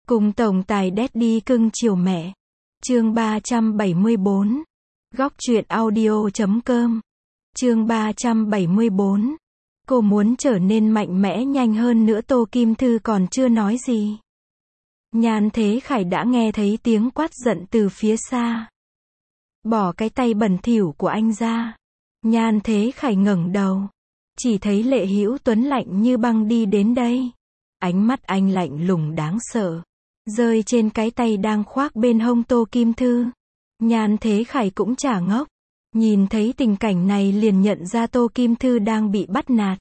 Cùng tổng tài Daddy cưng chiều mẹ. Chương 374. Góc truyện audio.com. Chương 374. Cô muốn trở nên mạnh mẽ nhanh hơn nữa. Tô Kim Thư còn chưa nói gì. Nhan Thế Khải đã nghe thấy tiếng quát giận từ phía xa. Bỏ cái tay bẩn thỉu của anh ra. Nhan Thế Khải ngẩng đầu. Chỉ thấy Lệ Hữu Tuấn lạnh như băng đi đến đây. Ánh mắt anh lạnh lùng đáng sợ. Rơi trên cái tay đang khoác bên hông Tô Kim Thư. Nhan Thế Khải cũng chả ngốc. Nhìn thấy tình cảnh này liền nhận ra Tô Kim Thư đang bị bắt nạt.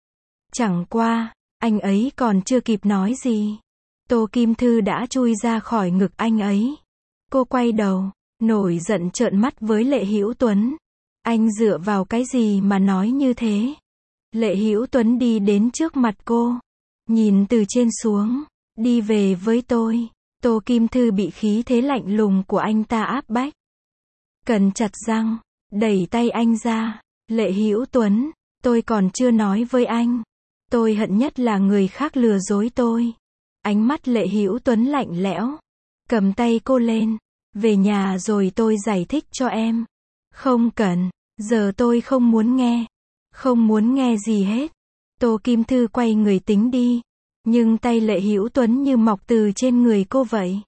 Chẳng qua, anh ấy còn chưa kịp nói gì. Tô Kim Thư đã chui ra khỏi ngực anh ấy. Cô quay đầu, nổi giận trợn mắt với Lệ Hữu Tuấn. Anh dựa vào cái gì mà nói như thế? Lệ Hữu Tuấn đi đến trước mặt cô. Nhìn từ trên xuống. Đi về với tôi. Tô Kim Thư bị khí thế lạnh lùng của anh ta áp bách. Cắn chặt răng, đẩy tay anh ra. Lệ Hữu Tuấn, tôi còn chưa nói với anh. Tôi hận nhất là người khác lừa dối tôi. Ánh mắt Lệ Hữu Tuấn lạnh lẽo. Cầm tay cô lên. Về nhà rồi tôi giải thích cho em. Không cần, giờ tôi không muốn nghe. Không muốn nghe gì hết. Tô Kim Thư quay người tính đi. Nhưng tay Lệ Hữu Tuấn như mọc từ trên người cô vậy.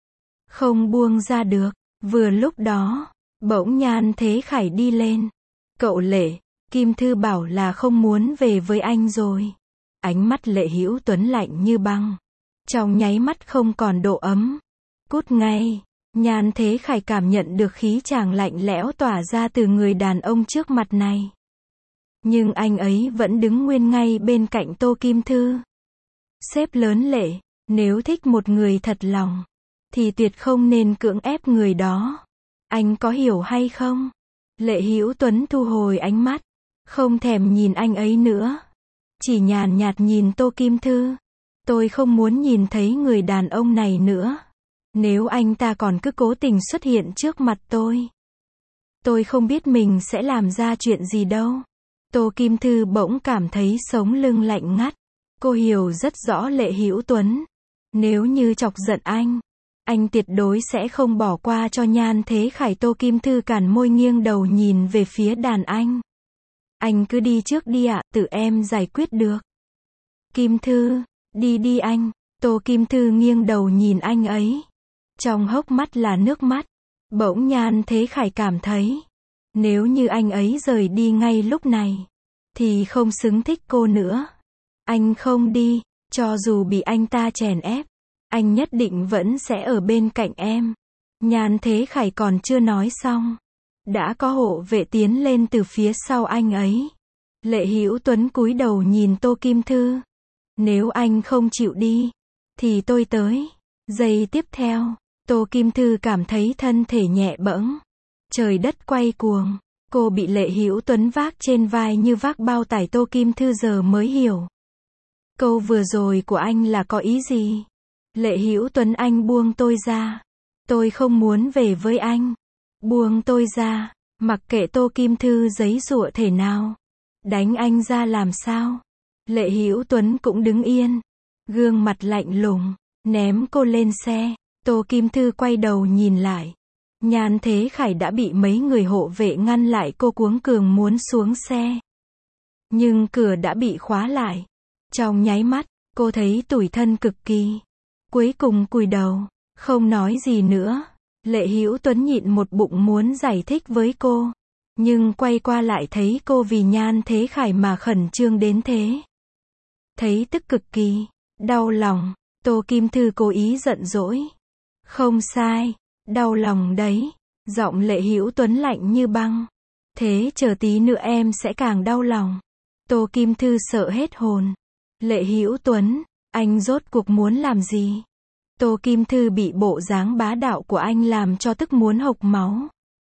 Không buông ra được. Vừa lúc đó, bỗng Nhan Thế Khải đi lên. Cậu Lệ, Kim Thư bảo là không muốn về với anh rồi. Ánh mắt Lệ Hữu Tuấn lạnh như băng. Trong nháy mắt không còn độ ấm. Cút ngay. Nhan Thế Khải cảm nhận được khí chàng lạnh lẽo tỏa ra từ người đàn ông trước mặt này. Nhưng anh ấy vẫn đứng nguyên ngay bên cạnh Tô Kim Thư. Sếp lớn Lệ, nếu thích một người thật lòng, thì tuyệt không nên cưỡng ép người đó. Anh có hiểu hay không? Lệ Hữu Tuấn thu hồi ánh mắt, không thèm nhìn anh ấy nữa. Chỉ nhàn nhạt nhìn Tô Kim Thư. Tôi không muốn nhìn thấy người đàn ông này nữa. Nếu anh ta còn cứ cố tình xuất hiện trước mặt tôi không biết mình sẽ làm ra chuyện gì đâu. Tô Kim Thư bỗng cảm thấy sống lưng lạnh ngắt. Cô hiểu rất rõ Lệ Hữu Tuấn. Nếu như chọc giận anh tuyệt đối sẽ không bỏ qua cho Nhan Thế Khải. Tô Kim Thư cản môi nghiêng đầu nhìn về phía đàn anh. Anh cứ đi trước đi ạ, tự em giải quyết được. Kim Thư, đi đi anh. Tô Kim Thư nghiêng đầu nhìn anh ấy. Trong hốc mắt là nước mắt. Bỗng Nhan Thế Khải cảm thấy, nếu như anh ấy rời đi ngay lúc này, thì không xứng thích cô nữa. Anh không đi, cho dù bị anh ta chèn ép, anh nhất định vẫn sẽ ở bên cạnh em. Nhan Thế Khải còn chưa nói xong, đã có hộ vệ tiến lên từ phía sau anh ấy. Lệ Hữu Tuấn cúi đầu nhìn Tô Kim Thư. Nếu anh không chịu đi, thì tôi tới. Giây tiếp theo, Tô Kim Thư cảm thấy thân thể nhẹ bẫng. Trời đất quay cuồng. Cô bị Lệ Hữu Tuấn vác trên vai như vác bao tải. Tô Kim Thư giờ mới hiểu. Câu vừa rồi của anh là có ý gì? Lệ Hữu Tuấn, anh buông tôi ra. Tôi không muốn về với anh. Buông tôi ra. Mặc kệ Tô Kim Thư giãy giụa thể nào. Đánh anh ra làm sao? Lệ Hữu Tuấn cũng đứng yên. Gương mặt lạnh lùng. Ném cô lên xe. Tô Kim Thư quay đầu nhìn lại. Nhan Thế Khải đã bị mấy người hộ vệ ngăn lại. Cô cuống cuồng muốn xuống xe. Nhưng cửa đã bị khóa lại. Trong nháy mắt, cô thấy tủi thân cực kỳ. Cuối cùng cúi đầu, không nói gì nữa. Lệ Hữu Tuấn nhịn một bụng muốn giải thích với cô. Nhưng quay qua lại thấy cô vì Nhan Thế Khải mà khẩn trương đến thế. Thấy tức cực kỳ, đau lòng. Tô Kim Thư cố ý giận dỗi. Không sai, đau lòng đấy. Giọng Lệ Hữu Tuấn lạnh như băng. Thế chờ tí nữa em sẽ càng đau lòng. Tô Kim Thư sợ hết hồn. Lệ Hữu Tuấn, anh rốt cuộc muốn làm gì? Tô Kim Thư bị bộ dáng bá đạo của anh làm cho tức muốn hộc máu.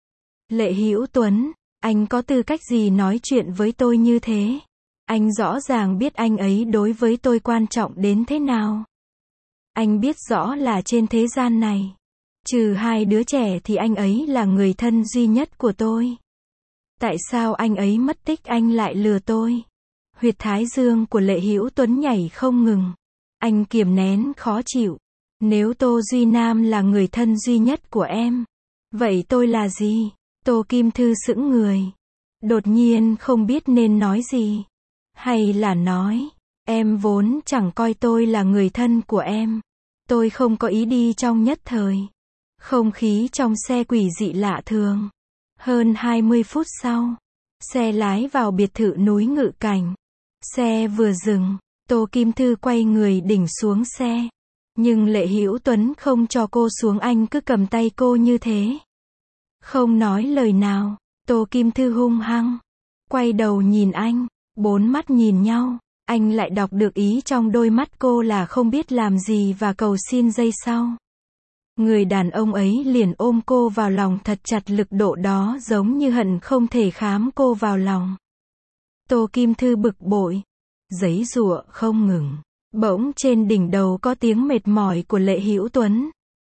Lệ Hữu Tuấn, anh có tư cách gì nói chuyện với tôi như thế? Anh rõ ràng biết anh ấy đối với tôi quan trọng đến thế nào. Anh biết rõ là trên thế gian này, trừ hai đứa trẻ thì anh ấy là người thân duy nhất của tôi. Tại sao anh ấy mất tích anh lại lừa tôi? Huyệt thái dương của Lệ Hữu Tuấn nhảy không ngừng. Anh kiềm nén khó chịu. Nếu Tô Duy Nam là người thân duy nhất của em, vậy tôi là gì? Tô Kim Thư sững người. Đột nhiên không biết nên nói gì. Hay là nói, em vốn chẳng coi tôi là người thân của em. Tôi không có ý đi trong nhất thời. Không khí trong xe quỷ dị lạ thường. Hơn 20 phút sau, xe lái vào biệt thự núi Ngự Cảnh. Xe vừa dừng, Tô Kim Thư quay người đỉnh xuống xe. Nhưng Lệ Hữu Tuấn không cho cô xuống, anh cứ cầm tay cô như thế. Không nói lời nào, Tô Kim Thư hung hăng quay đầu nhìn anh, bốn mắt nhìn nhau, anh lại đọc được ý trong đôi mắt cô là không biết làm gì và cầu xin giây sau. Người đàn ông ấy liền ôm cô vào lòng thật chặt, lực độ đó giống như hận không thể khám cô vào lòng. Tô Kim Thư bực bội, giãy giụa không ngừng. Bỗng trên đỉnh đầu có tiếng mệt mỏi của Lệ Hữu Tuấn.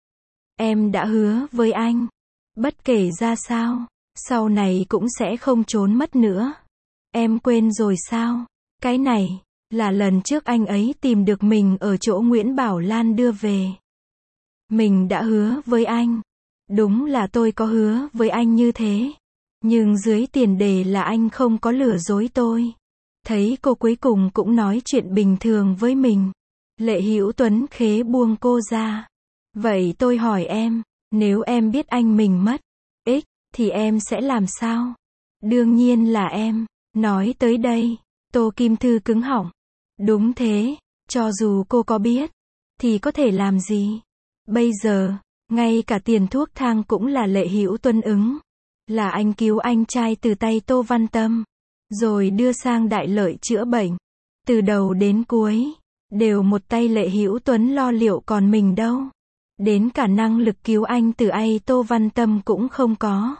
Em đã hứa với anh, bất kể ra sao, sau này cũng sẽ không trốn mất nữa. Em quên rồi sao? Cái này là lần trước anh ấy tìm được mình ở chỗ Nguyễn Bảo Lan đưa về. Mình đã hứa với anh. Đúng là tôi có hứa với anh như thế. Nhưng dưới tiền đề là anh không có lừa dối tôi. Thấy cô cuối cùng cũng nói chuyện bình thường với mình. Lệ Hữu Tuấn khế buông cô ra. Vậy tôi hỏi em, nếu em biết anh mình mất, thì em sẽ làm sao? Đương nhiên là em. Nói tới đây, Tô Kim Thư cứng họng. Đúng thế, cho dù cô có biết, thì có thể làm gì? Bây giờ, ngay cả tiền thuốc thang cũng là Lệ Hữu Tuấn ứng. Là anh cứu anh trai từ tay Tô Văn Tâm, rồi đưa sang Đại Lợi chữa bệnh. Từ đầu đến cuối, đều một tay Lệ Hữu Tuấn lo liệu, còn mình đâu. Đến cả năng lực cứu anh từ tay Tô Văn Tâm cũng không có.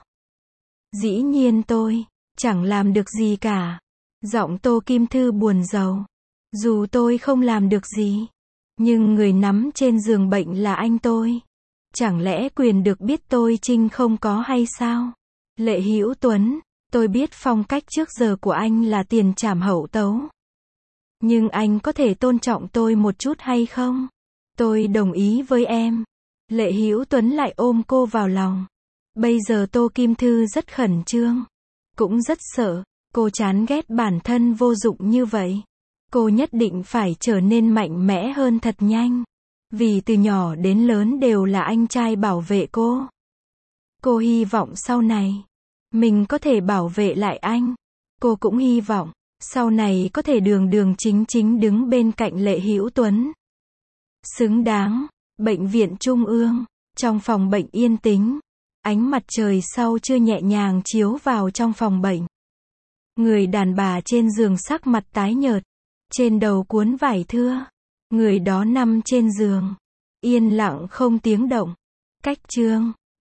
Dĩ nhiên tôi chẳng làm được gì cả. Giọng Tô Kim Thư buồn rầu. Dù tôi không làm được gì, nhưng người nắm trên giường bệnh là anh tôi. Chẳng lẽ quyền được biết tôi trinh không có hay sao? Lệ Hữu Tuấn, tôi biết phong cách trước giờ của anh là tiền trảm hậu tấu. Nhưng anh có thể tôn trọng tôi một chút hay không? Tôi đồng ý với em. Lệ Hữu Tuấn lại ôm cô vào lòng. Bây giờ Tô Kim Thư rất khẩn trương, cũng rất sợ. Cô chán ghét bản thân vô dụng như vậy. Cô nhất định phải trở nên mạnh mẽ hơn thật nhanh. Vì từ nhỏ đến lớn đều là anh trai bảo vệ cô. Cô hy vọng sau này mình có thể bảo vệ lại anh. Cô cũng hy vọng sau này có thể đường đường chính chính đứng bên cạnh Lệ Hữu Tuấn. Xứng đáng. Bệnh viện Trung ương. Trong phòng bệnh yên tĩnh. Ánh mặt trời sau trưa nhẹ nhàng chiếu vào trong phòng bệnh. Người đàn bà trên giường sắc mặt tái nhợt, trên đầu cuốn vải thưa. Người đó nằm trên giường, yên lặng không tiếng động. Cách chương